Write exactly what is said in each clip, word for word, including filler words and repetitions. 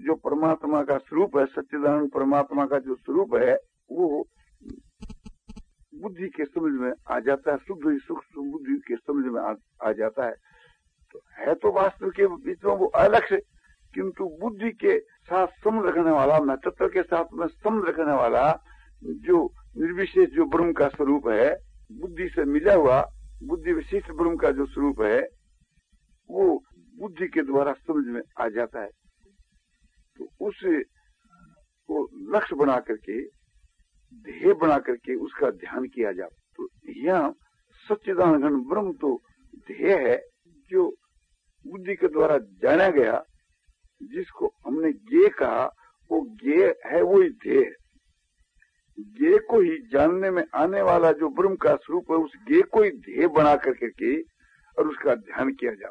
जो परमात्मा का स्वरूप है, सच्चिदानंद परमात्मा का जो स्वरूप है, वो बुद्धि के समझ में आ जाता है, शुद्ध ही सूक्ष्म बुद्धि के समझ में आ, आ जाता है। तो है तो वास्तव के बीच में वो अलग से, किंतु बुद्धि के साथ सम रखने वाला, महत्व के साथ में सम रखने वाला जो निर्विशेष जो ब्रह्म का स्वरूप है, बुद्धि से मिला हुआ बुद्धि विशिष्ट ब्रह्म का जो स्वरूप है, वो बुद्धि के द्वारा समझ में आ जाता है। तो उसे को लक्ष्य बना करके, ध्येय बना करके उसका ध्यान किया जाए। तो यहाँ सच्चिदानंद ब्रह्म तो ध्येय है, जो बुद्धि के द्वारा जाना गया, जिसको हमने ज्ञेय कहा, वो ज्ञेय है, वो ही ध्येय। ज्ञेय को ही जानने में आने वाला जो ब्रह्म का स्वरूप है, उस ज्ञेय को ही ध्येय बना करके के और उसका ध्यान किया जाए।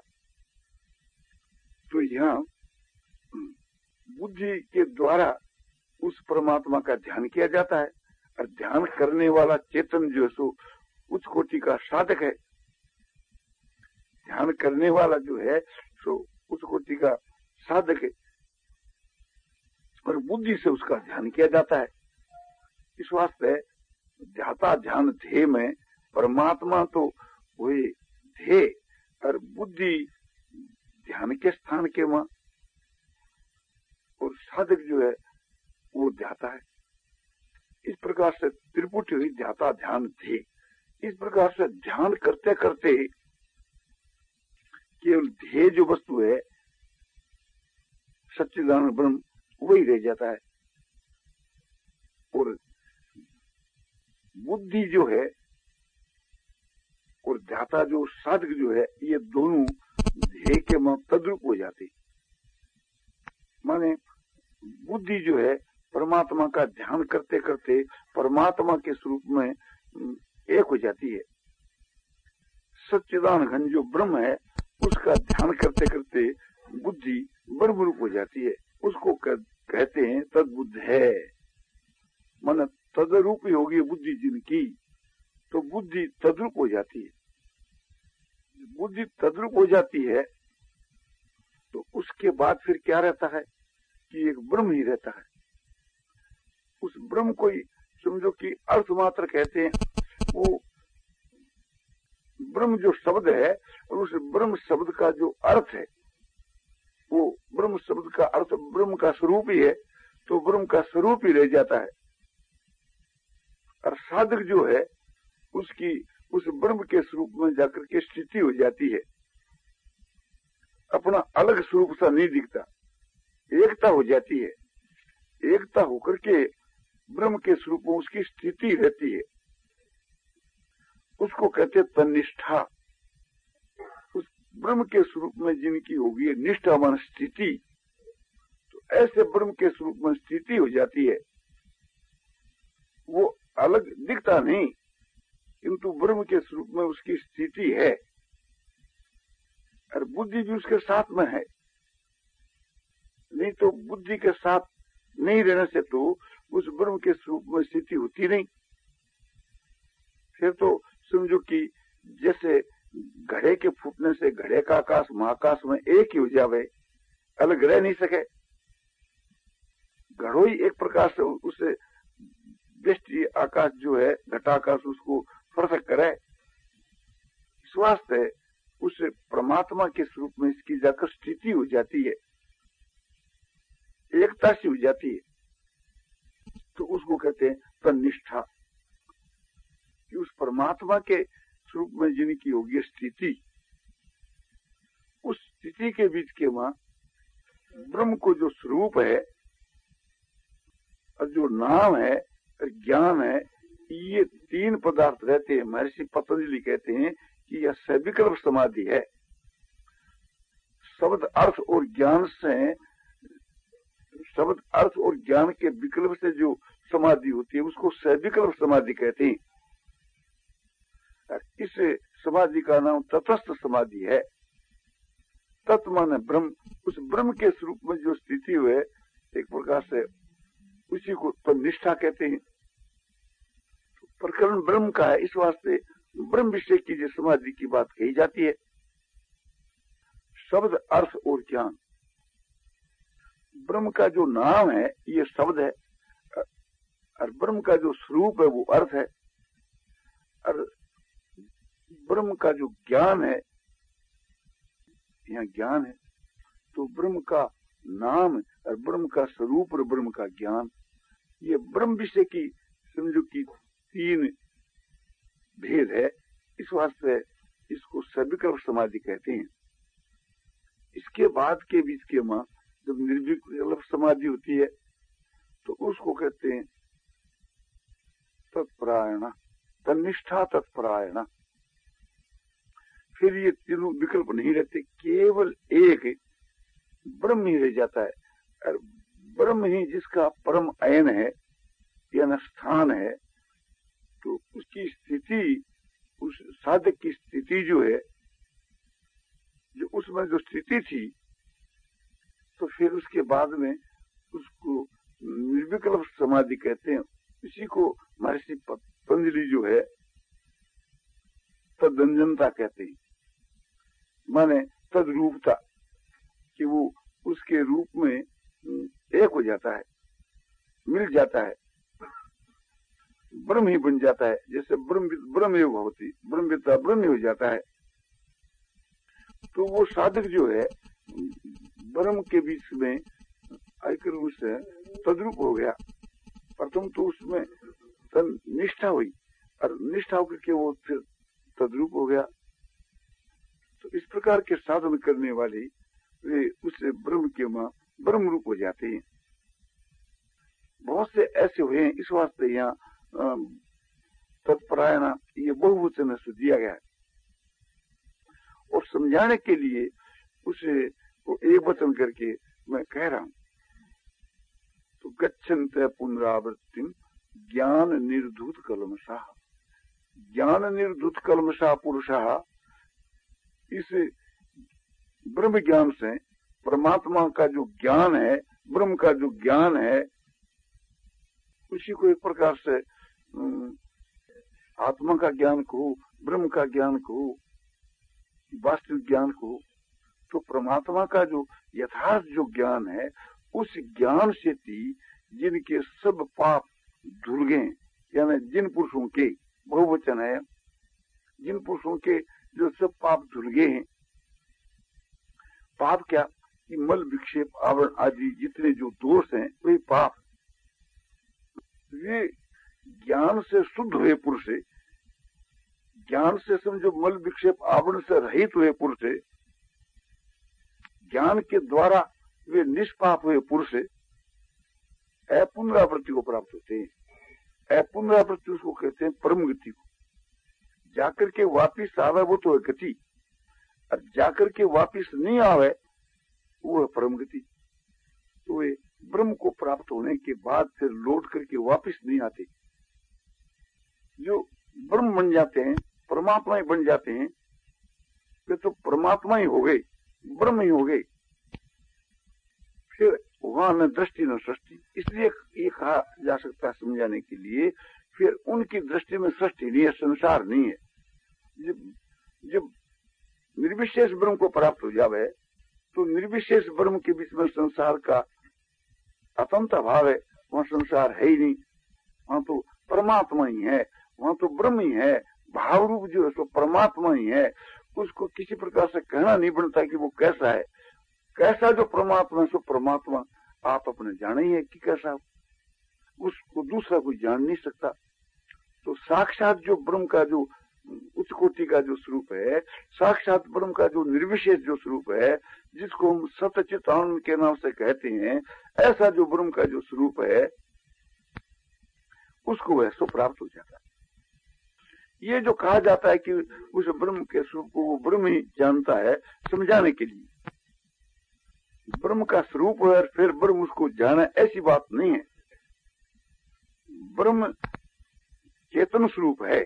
तो यहाँ बुद्धि के द्वारा उस परमात्मा का ध्यान किया जाता है, और ध्यान करने वाला चेतन जो है सो उच्च कोटि का साधक है। ध्यान करने वाला जो है सो उच्च कोटि का साधक है, और बुद्धि से उसका ध्यान किया जाता है। इस वास्ते ध्याता ध्यान ध्येय में परमात्मा तो वही ध्येय, और बुद्धि ध्यान के स्थान के वहां, और साधक जो है वो ध्याता है। इस प्रकार से त्रिपुटी हुई ध्याता ध्यान ध्येय। इस प्रकार से ध्यान करते करते केवल ध्येय जो वस्तु है, सच्चिदानंद ब्रह्म, वही रह जाता है। और बुद्धि जो है और ध्याता जो साधक जो है, ये दोनों ध्येय के में तद्रूप हो जाती। माने बुद्धि जो है परमात्मा का ध्यान करते करते परमात्मा के स्वरूप में एक हो जाती है। सच्चिदानंद जो ब्रह्म है, उसका ध्यान करते करते बुद्धि ब्रह्म रूप हो जाती है। उसको कहते हैं तद्बुद्ध है, माने तदरूप ही होगी बुद्धि जिनकी, तो बुद्धि तद्रूप हो जाती है। बुद्धि तद्रूप हो जाती है तो उसके बाद फिर क्या रहता है कि एक ब्रह्म ही रहता है। उस ब्रह्म को ही समझो कि अर्थ मात्र कहते हैं। वो ब्रह्म जो शब्द है, और उस ब्रह्म शब्द का जो अर्थ है, वो ब्रह्म शब्द का अर्थ ब्रह्म का स्वरूप ही है, तो ब्रह्म का स्वरूप ही रह जाता है। और साधक जो है उसकी उस ब्रह्म के स्वरूप में जाकर के स्थिति हो जाती है। अपना अलग स्वरूप सा नहीं दिखता, एकता हो जाती है। एकता होकर के ब्रह्म के स्वरूप में उसकी स्थिति रहती है। उसको कहते तन्निष्ठा। उस ब्रह्म के स्वरूप में जिनकी होगी निष्ठा मान स्थिति, तो ऐसे ब्रह्म के स्वरूप में स्थिति हो जाती है। वो अलग दिखता नहीं, किंतु ब्रह्म के स्वरूप में उसकी स्थिति है, और बुद्धि भी उसके साथ में है। नहीं तो बुद्धि के साथ नहीं रहने से तो उस ब्रह्म के स्वरूप में स्थिति होती नहीं। फिर तो समझो कि जैसे घड़े के फूटने से घड़े का आकाश महाकाश में एक ही हो जावे, अलग रह नहीं सके। घड़ो ही एक प्रकार से उसे दृष्टि आकाश जो है घटाकाश, उसको पृथक करे। इस वास्ते उस परमात्मा के स्वरूप में इसकी जाकर स्थिति हो जाती है, एकता सी हो जाती है। तो उसको कहते हैं तन्निष्ठा, कि उस परमात्मा के स्वरूप में जिनकी होगी स्थिति, उस स्थिति के बीच के वहां ब्रह्म को जो स्वरूप है और जो नाम है और ज्ञान है, ये तीन पदार्थ रहते हैं। महर्षि पतंजलि कहते हैं कि यह सविकल्प समाधि है। शब्द अर्थ और ज्ञान से, शब्द अर्थ और ज्ञान के विकल्प से जो समाधि होती है उसको सविकल्प समाधि कहते हैं। इस समाधि का नाम तटस्थ समाधि है। तत्व माने ब्रह्म, उस ब्रह्म के स्वरूप में जो स्थिति हुए एक प्रकार से उसी को तो निष्ठा कहते हैं। तो प्रकरण ब्रह्म का है, इस वास्ते ब्रह्म विषय की जो समाधि की बात कही जाती है। शब्द अर्थ और ज्ञान, ब्रह्म का जो नाम है ये शब्द है, और ब्रह्म का जो स्वरूप है वो अर्थ है, और ब्रह्म का जो ज्ञान है यहाँ ज्ञान है। तो ब्रह्म का नाम और ब्रह्म का स्वरूप और ब्रह्म का ज्ञान, ये ब्रह्म विषय की समझो कि तीन भेद है। इस वास्ते इसको सविकल्प समाधि कहते हैं। इसके बाद के बीच के मां जब निर्विकल्प समाधि होती है तो उसको कहते हैं तत्परायण, तन्निष्ठा तत्परायण। फिर ये तीनों विकल्प नहीं रहते, केवल एक ब्रह्म ही रह जाता है, और ब्रह्म ही जिसका परम अयन है या स्थान है। तो उसकी स्थिति, उस साधक की स्थिति जो है, जो उसमें जो स्थिति थी, तो फिर उसके बाद में उसको निर्विकल्प समाधि कहते हैं। इसी को महर्षि पतंजलि जो है तदंजनता कहते हैं, माने तद्रूपता, कि वो उसके रूप में एक हो जाता है, मिल जाता है, ब्रह्म ही बन जाता है। जैसे ब्रह्म ब्रह्म योग होती, ब्रह्म विद्या ब्रह्म ही हो जाता है। तो वो साधक जो है ब्रह्म के बीच में आकर उससे तद्रूप हो गया। प्रथम तो उसमें निष्ठा हुई, और निष्ठा होकर के वो फिर तद्रूप हो गया। तो इस प्रकार के साधन करने वाले वे उससे ब्रह्म के मां ब्रह्म रूप हो जाते हैं। बहुत से ऐसे हुए हैं, इस वास्ते यहाँ तत्परायण ये बहुवचन से दिया गया है। और समझाने के लिए उसे को एक वचन करके मैं कह रहा हूं। तो गच्छन्ते पुनरावृत्तिम ज्ञान निर्धूत कलमशः, ज्ञान निर्धूत कलमशः पुरुषः। इस ब्रह्म ज्ञान से परमात्मा का जो ज्ञान है, ब्रह्म का जो ज्ञान है, उसी को एक प्रकार से आत्मा का ज्ञान को, ब्रह्म का ज्ञान को, वास्तविक ज्ञान को, तो परमात्मा का जो यथार्थ जो ज्ञान है, उस ज्ञान से ही जिनके सब पाप धुल गए, यानी जिन पुरुषों के, बहुवचन है, जिन पुरुषों के जो सब पाप धुल गए हैं। पाप क्या कि मल विक्षेप आवरण आदि जितने जो दोष हैं वही पाप। वे ज्ञान से शुद्ध हुए पुरुष है, ज्ञान से समझो मल विक्षेप आवरण से रहित हुए पुरुष है, ज्ञान के द्वारा वे निष्पाप हुए पुरुष है, अपुनरावृत्ति को प्राप्त होते हैं। अपुनरावृत्ति उसको कहते हैं परम गति को। जाकर के वापिस आवे वो तो है गति, और जाकर के वापिस नहीं आवे वो है परम गति। तो वे ब्रह्म को प्राप्त होने के बाद फिर लौट करके वापिस नहीं आते। जो ब्रह्म बन जाते हैं, परमात्मा ही बन जाते हैं, वे तो परमात्मा ही हो गए, ब्रह्म ही हो गए। फिर वहां न दृष्टि न सृष्टि। इसलिए ये कहा जा सकता है समझाने के लिए, फिर उनकी दृष्टि में सृष्टि नहीं है, संसार नहीं है। जब जब निर्विशेष ब्रह्म को प्राप्त हो जावे तो निर्विशेष ब्रह्म के बीच में संसार का अतंत भाव है, वहां संसार है ही नहीं, वहां तो परमात्मा ही है, वहां तो ब्रह्म ही है। भाव रूप जो है सो परमात्मा ही है। उसको किसी प्रकार से कहना नहीं बनता कि वो कैसा है। कैसा जो परमात्मा है सो परमात्मा आप अपने जाने ही है कि कैसा, उसको दूसरा कोई जान नहीं सकता। तो साक्षात जो ब्रह्म का जो उच्च कोटि का जो स्वरूप है, साक्षात ब्रह्म का जो निर्विशेष जो स्वरूप है, जिसको हम सतचित आनंद के नाम से कहते हैं, ऐसा जो ब्रह्म का जो स्वरूप है उसको वैसो प्राप्त हो जाता है। ये जो कहा जाता है कि उस ब्रह्म के स्वरूप को वो ब्रह्म ही जानता है, समझाने के लिए ब्रह्म का स्वरूप है और फिर ब्रह्म उसको जाना, ऐसी बात नहीं है। ब्रह्म चेतन स्वरूप है,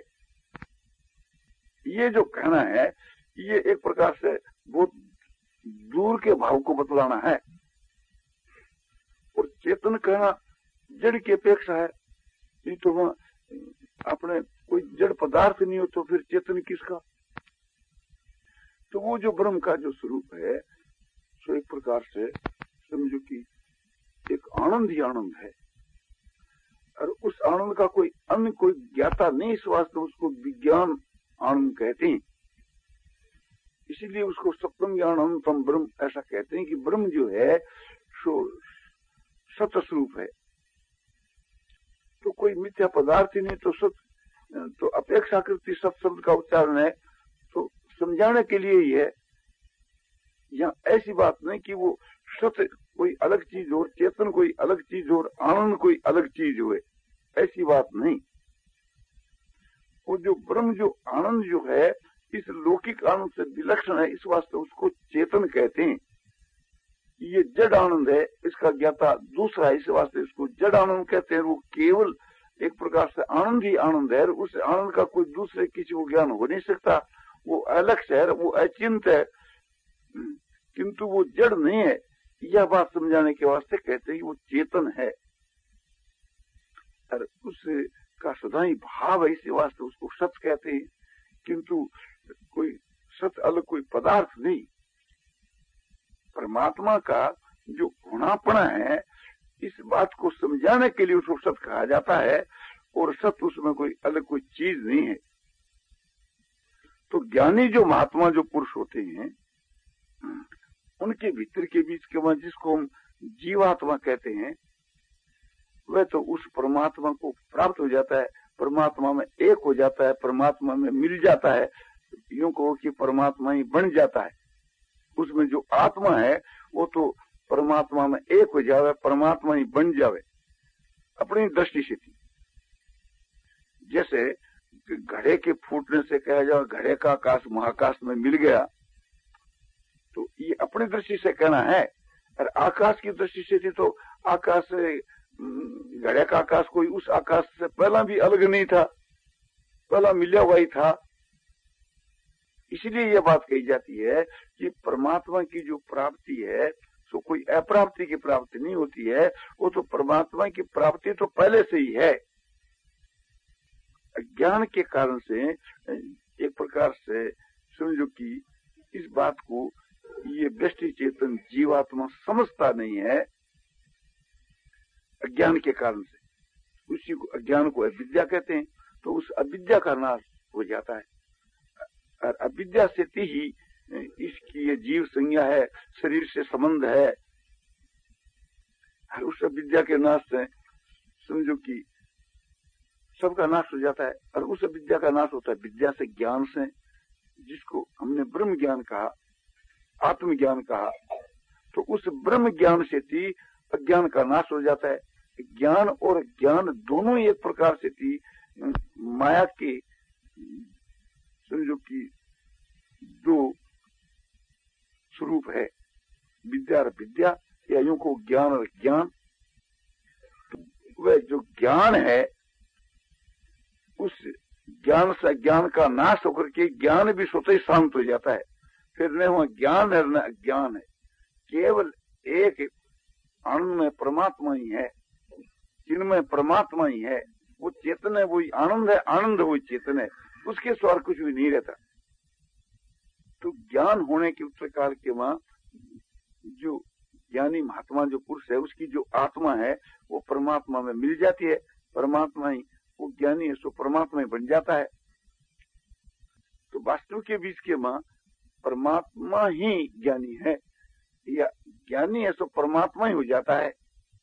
ये जो कहना है ये एक प्रकार से बहुत दूर के भाव को बतलाना है। और चेतन कहना जड़ की अपेक्षा है, ये तो वहां अपने कोई जड़ पदार्थ नहीं हो तो फिर चेतन किसका। तो वो जो ब्रह्म का जो स्वरूप है सो एक प्रकार से समझो कि आनंद ही आनंद है, और उस आनंद का कोई अन्य कोई ज्ञाता नहीं, इस वास्ते उसको विज्ञान आनंद कहते हैं। इसीलिए उसको सप्तम ज्ञान अनंतम ब्रह्म ऐसा कहते हैं कि ब्रह्म जो है सो सत्य स्वरूप है, तो कोई मिथ्या पदार्थ ही नहीं। तो सत्य तो अपेक्षाकृति सत्य शब्द का उच्चारण है तो समझाने के लिए ही है। यहाँ ऐसी बात नहीं कि वो सत्य कोई अलग चीज हो, चेतन कोई अलग चीज हो, आनंद कोई अलग चीज हो, ऐसी बात नहीं। वो जो ब्रह्म जो आनंद जो है इस लौकिक आनंद से विलक्षण है, इस वास्ते उसको चेतन कहते हैं। ये जड़ आनंद है, इसका ज्ञाता दूसरा है, इस वास्ते इसको जड़ आनंद कहते हैं। वो केवल एक प्रकार से आनंद ही आनंद है, उस आनंद का कोई दूसरे किसी को ज्ञान हो नहीं सकता। वो अलग है, वो अचिंत है, किंतु वो जड़ नहीं है। यह बात समझाने के वास्ते कहते हैं कि वो चेतन है और उसका सदा ही भाव है, इसी वास्ते उसको सत्य कहते हैं। किंतु कोई सत्य अलग कोई पदार्थ नहीं। परमात्मा का जो गुणापना है, इस बात को समझाने के लिए उसको सत्य कहा जाता है, और सत्य उसमें कोई अलग कोई चीज नहीं है। तो ज्ञानी जो महात्मा जो पुरुष होते हैं, उनके भीतर के बीच के वह जिसको हम जीवात्मा कहते हैं, वह तो उस परमात्मा को प्राप्त हो जाता है, परमात्मा में एक हो जाता है, परमात्मा में मिल जाता है। यूं कहो कि परमात्मा ही बन जाता है। उसमें जो आत्मा है वो तो परमात्मा में एक हो जावे, परमात्मा ही बन जावे अपनी दृष्टि से थी। जैसे घड़े के फूटने से कहा जाए घड़े का आकाश महाकाश में मिल गया, तो ये अपनी दृष्टि से कहना है। और आकाश की दृष्टि से थी तो आकाश से घड़े का आकाश कोई उस आकाश से पहला भी अलग नहीं था, पहला मिला हुआ ही था। इसलिए यह बात कही जाती है कि परमात्मा की जो प्राप्ति है सो कोई अप्राप्ति की प्राप्ति नहीं होती है, वो तो परमात्मा की प्राप्ति तो पहले से ही है। ज्ञान के कारण से एक प्रकार से समझो कि इस बात को ये व्यष्टि चेतन जीवात्मा समझता नहीं है, अज्ञान के कारण से। उसी को अज्ञान को अविद्या कहते हैं। तो उस अविद्या का नाश हो जाता है, और अविद्या से ही इसकी ये जीव संज्ञा है, शरीर से संबंध है। और उस अविद्या के नाश से समझो कि सबका नाश हो जाता है। और उस विद्या का नाश होता है विद्या से, ज्ञान से, जिसको हमने ब्रह्म ज्ञान कहा, आत्मज्ञान कहा। तो उस ब्रह्म ज्ञान से थी अज्ञान का नाश हो जाता है। ज्ञान और ज्ञान दोनों एक प्रकार से थी माया के समझो कि दो स्वरूप है, विद्या और विद्या, या यूं को ज्ञान और ज्ञान। तो वह जो ज्ञान है उस ज्ञान से ज्ञान का नाश होकर के ज्ञान भी स्वतः ही शांत हो जाता है। फिर न वह ज्ञान है न अज्ञान है, केवल एक आनंद में परमात्मा ही है, जिनमें परमात्मा ही है। वो चेतन है, वही आनंद है, आनंद वही चेतन है, उसके स्वर कुछ भी नहीं रहता। तो ज्ञान होने के उत्तर काल के वहां जो ज्ञानी महात्मा जो पुरुष है उसकी जो आत्मा है वो परमात्मा में मिल जाती है। परमात्मा ही वो ज्ञानी है, सो परमात्मा ही बन जाता है। तो वास्तु के बीच के मां परमात्मा ही ज्ञानी है, या ज्ञानी है सो परमात्मा ही हो जाता है।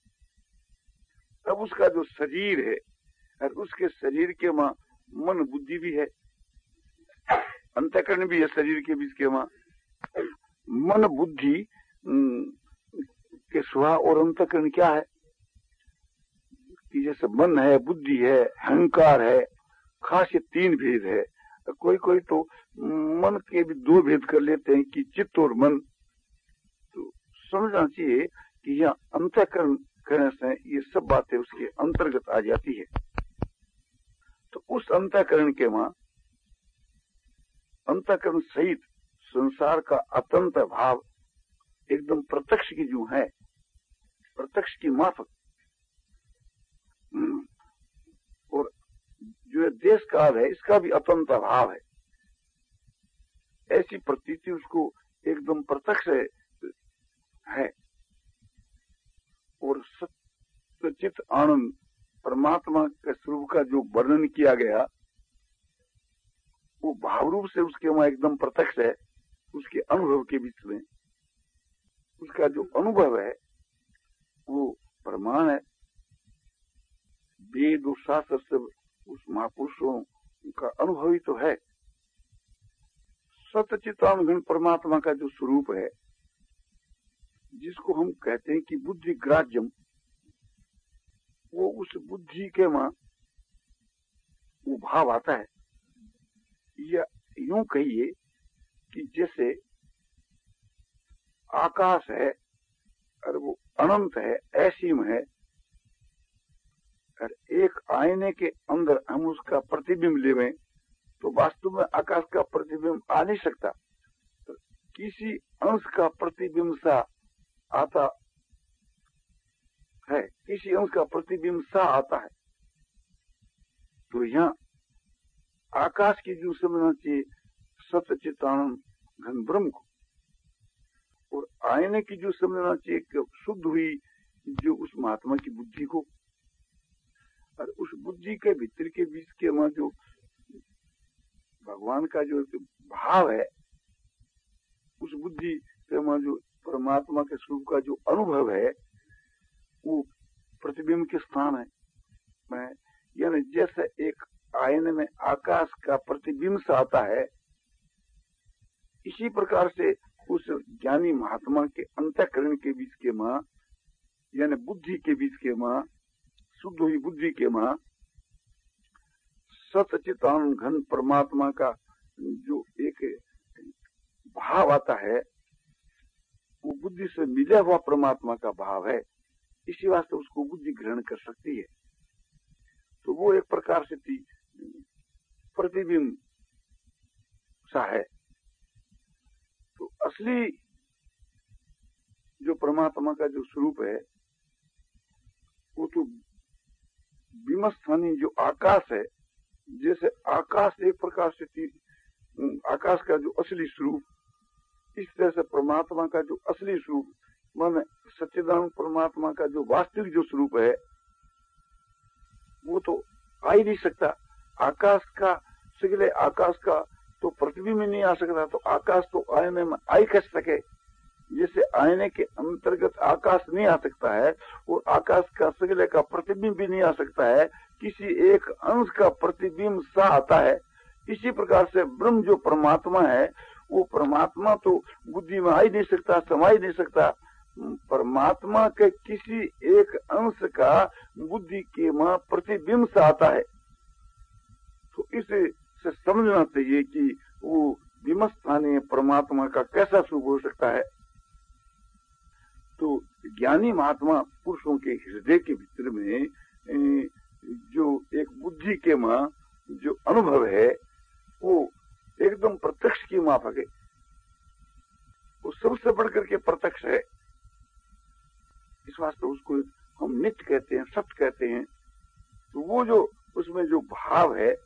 तब उसका जो शरीर है और उसके शरीर के मां मन बुद्धि भी है, अंतःकरण भी है। शरीर के बीच के मां मन बुद्धि के स्वभाव और अंतःकरण क्या है कि जैसे मन है, बुद्धि है, अहंकार है, खास ये तीन भेद है। कोई कोई तो मन के भी दो भेद कर लेते हैं कि चित्त और मन। तो समझना चाहिए कि यह अंतःकरण करने से ये सब बातें उसके अंतर्गत आ जाती है। तो उस अंतःकरण के वहां अंतःकरण सहित संसार का अतंत भाव एकदम प्रत्यक्ष की जो है, प्रत्यक्ष की माफक, और जो देश काल है इसका भी अतंत भाव है। ऐसी प्रतीति उसको एकदम प्रत्यक्ष है। और चित आनंद परमात्मा के स्वरूप का जो वर्णन किया गया वो भाव रूप से उसके वहां एकदम प्रत्यक्ष है। उसके अनुभव के बीच में उसका जो अनुभव है वो प्रमाण है। वेद और शास्त्र से उस महापुरुषों का अनुभव ही तो है। सतचितानुघन परमात्मा का जो स्वरूप है, जिसको हम कहते हैं कि बुद्धि ग्राह्यम, वो उस बुद्धि के मां वो भाव आता है। या यूं कहिए कि जैसे आकाश है और वो अनंत है, असीम है, और एक आईने के अंदर हम उसका प्रतिबिंब लेवें तो वास्तव में आकाश का प्रतिबिंब आ नहीं सकता। तो किसी अंश का प्रतिबिंब सा आता है, किसी अंश का प्रतिबिंब सा आता है। तो यहाँ आकाश की जो समझना चाहिए सतचितानंद घन ब्रह्म को, और आईने की जो समझना चाहिए कि शुद्ध हुई जो उस महात्मा की बुद्धि को, और उस बुद्धि के भीतर के बीच के वहां जो भगवान का जो भाव है, उस बुद्धि के वहां जो परमात्मा के स्वरूप का जो अनुभव है वो प्रतिबिंब के स्थान है। मैं यानी जैसे एक आईने में आकाश का प्रतिबिंब सा आता है, इसी प्रकार से उस ज्ञानी महात्मा के अंतःकरण के बीच के मां यानी बुद्धि के बीच के मां, शुद्ध हुई बुद्धि के मां सतचितानंद घन परमात्मा का जो एक भाव आता है, वो बुद्धि से मिला हुआ परमात्मा का भाव है। इसी वास्ते उसको बुद्धि ग्रहण कर सकती है। तो वो एक प्रकार से प्रतिबिंब सा है। तो असली जो परमात्मा का जो स्वरूप है वो तो विमस्थानी जो आकाश है, जैसे आकाश एक प्रकार से आकाश का जो असली स्वरूप, इस तरह से परमात्मा का जो असली स्वरूप माने सच्चिदानंद परमात्मा का जो वास्तविक जो स्वरूप है वो तो आ ही नहीं सकता। आकाश का सगले आकाश का तो प्रतिबिंब नहीं आ सकता, तो आकाश तो आईने में आई कैसे सके। जैसे आईने के अंतर्गत आकाश नहीं आ सकता है और आकाश का सगले का प्रतिबिंब भी नहीं आ सकता है, किसी एक अंश का प्रतिबिंब सा आता है। इसी प्रकार से ब्रह्म जो परमात्मा है वो परमात्मा तो बुद्धि में आ ही नहीं सकता, समा ही नहीं सकता। परमात्मा के किसी एक अंश का बुद्धि के मां प्रतिबिंब सा आता है। तो इसे से समझना चाहिए कि वो विमस्थानीय परमात्मा का कैसा स्वरूप हो सकता है। तो ज्ञानी महात्मा पुरुषों के हृदय के भीतर में जो एक बुद्धि के मां जो अनुभव है वो एकदम प्रत्यक्ष की माफक है। वो सबसे बढ़कर के प्रत्यक्ष है। इस वास्ते उसको हम नित्य कहते हैं, सत्य कहते हैं। तो वो जो उसमें जो भाव है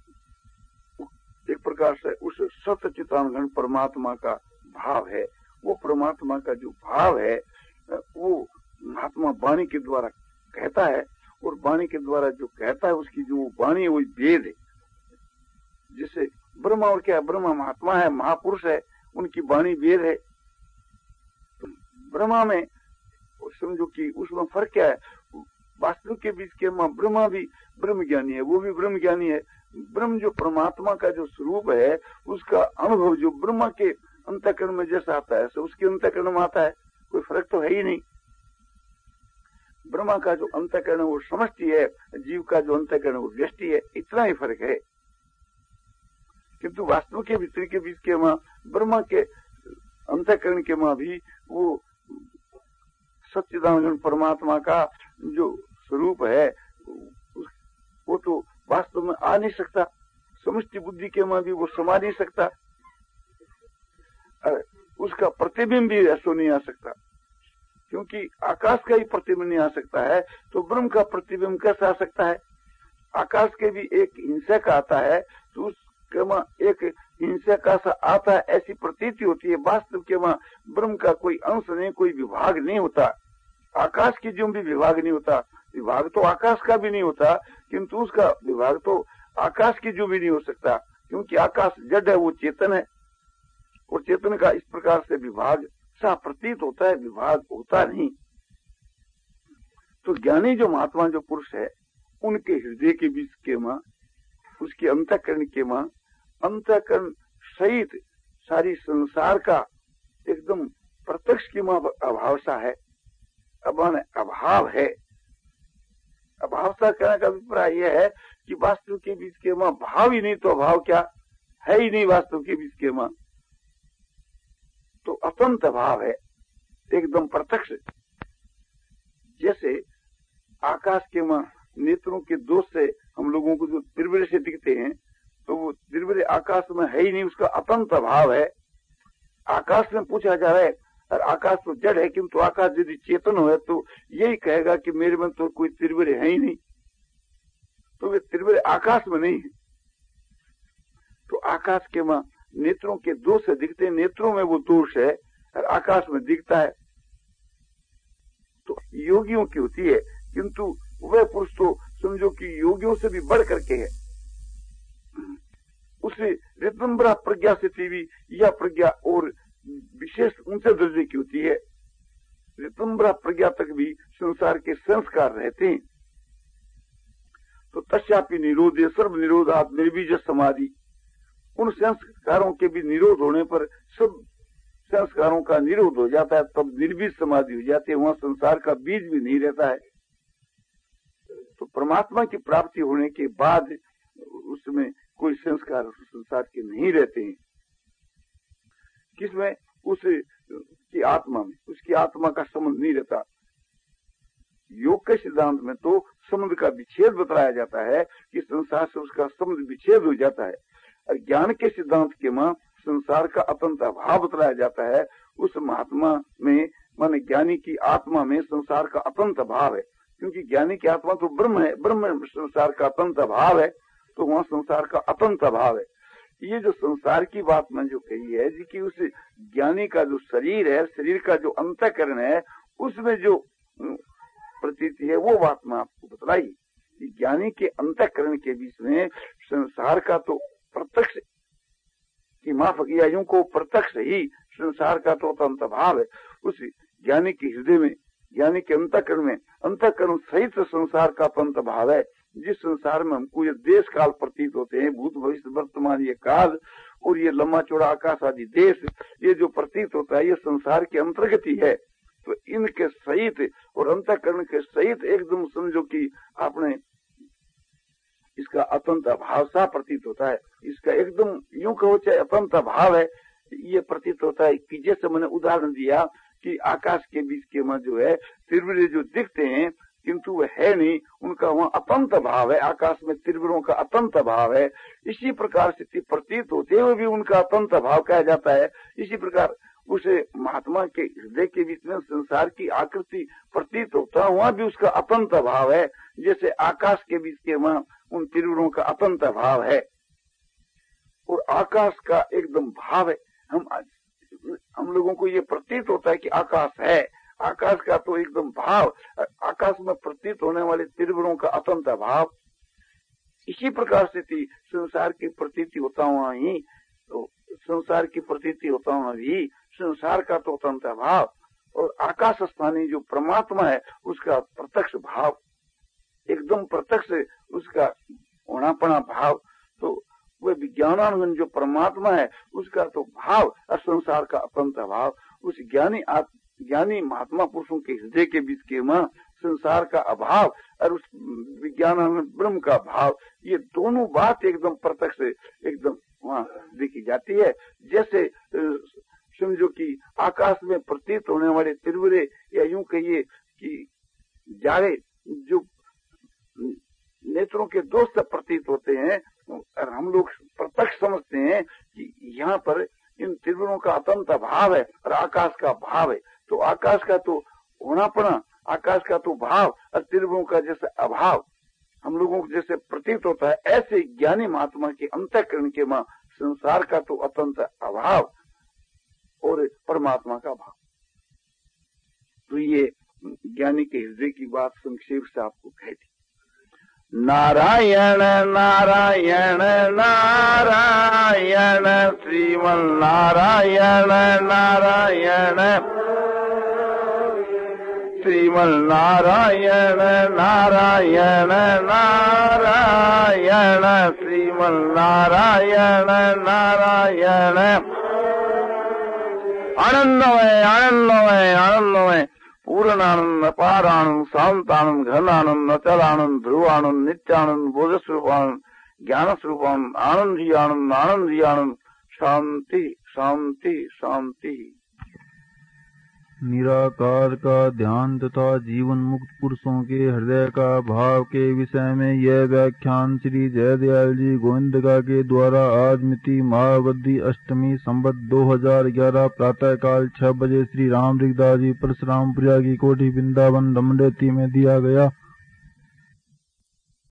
एक प्रकार से उस सतचितानंद परमात्मा का भाव है। वो परमात्मा का जो भाव है वो महात्मा वाणी के द्वारा कहता है, और वाणी के द्वारा जो कहता है उसकी जो वाणी है वही वेद है। जैसे ब्रह्मा और क्या ब्रह्मा महात्मा है, महापुरुष है, उनकी वाणी वेद है। तो ब्रह्मा में समझो कि उसमें फर्क क्या है, वास्तव के बीच के मां ब्रह्मा भी ब्रह्म ज्ञानी है, वो भी ब्रह्म ज्ञानी है। ब्रह्म जो परमात्मा का जो स्वरूप है उसका अनुभव जो ब्रह्मा के अंतःकरण में जैसा आता है सो उसके अंतःकरण में आता है, कोई फर्क तो है ही नहीं। ब्रह्मा का जो अंतःकरण वो समष्टि है, जीव का जो अंतःकरण वो व्यष्टि है, इतना ही फर्क है। किंतु वास्तव के भीतर के बीच के मां ब्रह्मा के अंतःकरण के मां भी वो सच्चिदानंद परमात्मा का जो स्वरूप है वो तो वास्तव में आ नहीं सकता। समष्टि बुद्धि के मां भी वो समा नहीं सकता, उसका प्रतिबिंब भी ऐसा नहीं आ सकता, क्योंकि आकाश का ही प्रतिबिंब नहीं आ सकता है तो ब्रह्म का प्रतिबिंब कैसे आ सकता है। आकाश के भी एक हिंसा का आता है तो उसके मां एक हिंसा का सा आता है, ऐसी प्रतीति होती है। वास्तव के मां ब्रह्म का कोई अंश नहीं, कोई विभाग नहीं होता। आकाश की जो भी विभाग नहीं होता, विभाग तो आकाश का भी नहीं होता, किंतु उसका विभाग तो आकाश की जो भी नहीं हो सकता, क्योंकि आकाश जड़ है, वो चेतन है, और चेतन का इस प्रकार से विभाग सा प्रतीत होता है, विभाग होता नहीं। तो ज्ञानी जो महात्मा जो पुरुष है, उनके हृदय के बीच के मां, उसके अंतःकरण के मां, अंतःकरण सहित सारी संसार का एकदम प्रत्यक्ष की मां अभाव सा है, अभान अभाव है। अभाव सा कहने का अभिप्राय यह है कि वास्तु के बीच के मां भाव ही नहीं, तो अभाव क्या है ही नहीं वास्तु के बीच के मां, तो अतंत भाव है, एकदम प्रत्यक्ष। जैसे आकाश के मां नेत्रों के दोष से हम लोगों को जो तिरबिरे से दिखते हैं, तो वो तिरबिरे आकाश में है ही नहीं, उसका अतंत भाव है। आकाश में पूछा जा रहा है, और आकाश तो जड़ है, किंतु तो आकाश यदि चेतन हो तो यही कहेगा कि मेरे में तो कोई तिरबिरे है ही नहीं, तो वे तिरबिरे आकाश में नहीं है। तो आकाश के मां नेत्रों के दोष से दिखते हैं, नेत्रों में वो दोष है और आकाश में दिखता है। तो योगियों की होती है, किंतु वह पुरुष तो समझो कि योगियों से भी बढ़ करके है, उसे ऋतंबरा प्रज्ञा से भी यह प्रज्ञा और विशेष ऊंचे दर्जे की होती है। ऋतंबरा प्रज्ञा तक भी संसार के संस्कार रहते हैं। तो तस्यापि निरोधे सर्व निरोधात निर्बीज समाधि, उन संस्कारों के भी निरोध होने पर सब संस्कारों का निरोध हो जाता है, तब निर्बीज समाधि हो जाती है, वहां संसार का बीज भी नहीं रहता है। तो परमात्मा की प्राप्ति होने के बाद उसमें कोई संस्कार संसार के नहीं रहते हैं। किसमें? उस की आत्मा में, उसकी आत्मा का संबंध नहीं रहता। योग के सिद्धांत में तो संबंध का विच्छेद बताया जाता है कि संसार से उसका संबंध विच्छेद हो जाता है, और ज्ञान के सिद्धांत के मां संसार का अतंत अभाव बताया जाता है। उस महात्मा में, माने ज्ञानी की आत्मा में संसार का अतंत अभाव है, क्योंकि ज्ञानी की आत्मा तो ब्रह्म है, ब्रह्म संसार का अतंत अभाव है, तो वहां संसार का अतंत अभाव है। ये जो संसार की बात मैं जो कही है जी, कि उस ज्ञानी का जो शरीर है, शरीर का जो अंतःकरण है, उसमें जो प्रतीति है, वो बात मैं आपको बतलाई कि ज्ञानी के अंतःकरण के बीच में संसार का तो प्रत्यक्ष की माफक, या यूं को प्रत्यक्ष ही संसार का तो अतंत भाव है। उस ज्ञानी के हृदय में, ज्ञानी के अंतःकरण में, अंतःकरण सहित संसार का अतंत भाव है। जिस संसार में हमको ये देश काल प्रतीत होते हैं, भूत भविष्य वर्तमान ये काल और ये लंबा चौड़ा आकाश आदि देश, ये जो प्रतीत होता है, ये संसार के अंतर्गत ही है। तो इनके सहित और अंतःकरण के सहित एकदम समझो कि आपने इसका अतंत अभाव सा प्रतीत होता है। इसका एकदम यूं कहो चाहे अतंत अभाव है, ये प्रतीत होता है कि जैसे मैंने उदाहरण दिया कि आकाश के बीच के में जो है तिरबिरे जो दिखते हैं, किंतु वह है नहीं, उनका वहाँ अतंत भाव है। आकाश में तिरबिरों का अतंत भाव है। इसी प्रकार से प्रतीत होते हुए भी उनका अतंत भाव कहा जाता है। इसी प्रकार उसे महात्मा के हृदय के बीच में संसार की आकृति प्रतीत होता है, वहां भी उसका अतंत भाव है, जैसे आकाश के बीच के वहां उन तिरबिरों का अतंत भाव है। और आकाश का एकदम भाव है। हम हम लोगों को ये प्रतीत होता है कि आकाश है, आकाश का तो एकदम भाव, आकाश में प्रतीत होने वाले तिरबिरों का अतंत भाव। इसी प्रकार से थी संसार की प्रतीति होता हुआ ही, तो संसार की प्रतीति होता हुआ भी संसार का तो अतंत भाव, और आकाश स्थानी जो परमात्मा है उसका प्रत्यक्ष भाव, एकदम प्रत्यक्ष उसका होनापना भाव। तो वह विज्ञानानंद जो परमात्मा है उसका तो भाव और संसार का अतंत भाव। उस ज्ञानी ज्ञानी महात्मा पुरुषों के हृदय के बीच के मां संसार का अभाव और उस विज्ञानानंद ब्रह्म का भाव, ये दोनों बात एकदम प्रत्यक्ष एकदम वहां देखी जाती है। जैसे समझो कि आकाश में प्रतीत होने वाले तिरबिरे, या यूं कहिए कि जाड़े जो नेत्रों के दोष से प्रतीत होते हैं, और हम लोग प्रत्यक्ष समझते हैं कि यहाँ पर इन तिरबिरों का अतंत भाव है और आकाश का भाव है। तो आकाश का तो होनापना, आकाश का तो भाव और तिरबिरों का जैसे अभाव हम लोगों को जैसे प्रतीत होता है, ऐसे ज्ञानी महात्मा के अंतःकरण के मां संसार का तो अतंत अभाव और परमात्मा का भाव। तो ये ज्ञानी के हृदय की बात संक्षेप से आपको कह दी। नारायण नारायण नारायण श्रीमन नारायण नारायण श्रीमन नारायण नारायण नारायण श्रीमन नारायण नारायण आनंदमय आनंदमय आनंदमय पूर्णानंद अपारानंद शांतानंद घनानंद अचलानंद ध्रुवानंद नित्यानंद बोधस्वरूपानंद ज्ञान स्वरूपानंद आनंद ही आनंद आनंद ही आनंद शांति शांति शांति। निराकार का ध्यान तथा जीवन मुक्त पुरुषों के हृदय का भाव के विषय में यह व्याख्यान श्री जयदयाल जी गोविंदका के द्वारा आज मिति महावद्दी अष्टमी संवत दो हजार ग्यारह प्रातः काल छह बजे श्री राम रिगदास जी परशुरामपुरा की कोठी वृंदावन रमणेती में दिया गया।